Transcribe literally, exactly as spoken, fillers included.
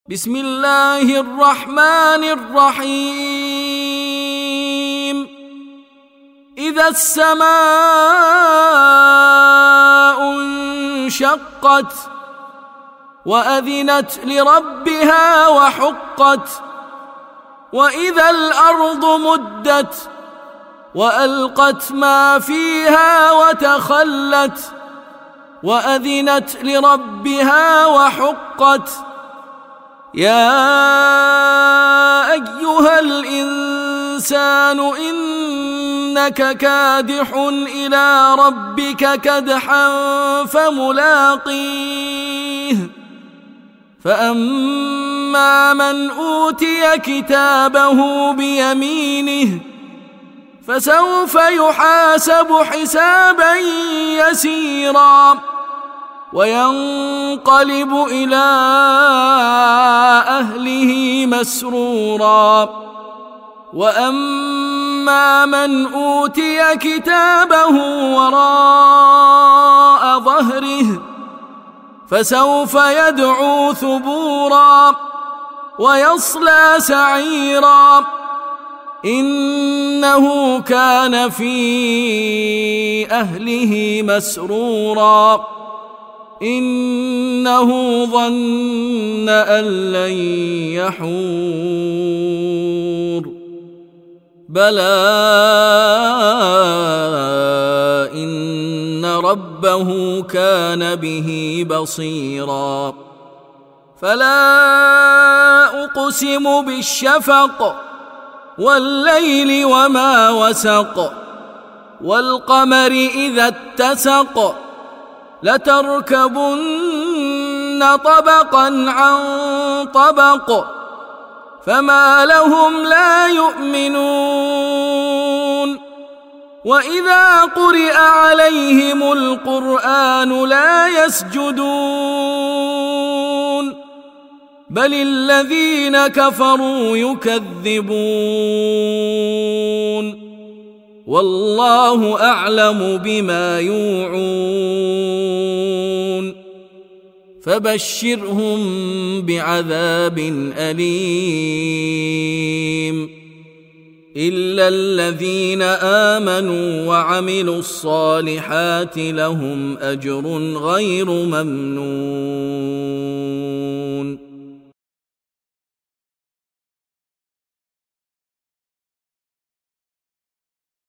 بسم الله الرحمن الرحيم إذا السماء انشقت وأذنت لربها وحقت وإذا الأرض مدت وألقت ما فيها وتخلت وأذنت لربها وحقت يا أيها الإنسان إنك كادح إلى ربك كدحا فملاقيه فأما من أوتي كتابه بيمينه فسوف يحاسب حسابا يسيرا وينقلب إلى أهله مسرورا وأما من أوتي كتابه وراء ظهره فسوف يدعو ثبورا ويصلى سعيرا إنه كان في أهله مسرورا إنه ظن أن لن يحور بلى إن ربه كان به بصيرا فلا أقسم بالشفق والليل وما وسق والقمر إذا اتسق لتركبن طبقا عن طبق فما لهم لا يؤمنون وإذا قرئ عليهم القرآن لا يسجدون بل الذين كفروا يكذبون والله أعلم بما يوعون فبشرهم بعذاب أليم إلا الذين آمنوا وعملوا الصالحات لهم أجر غير ممنون.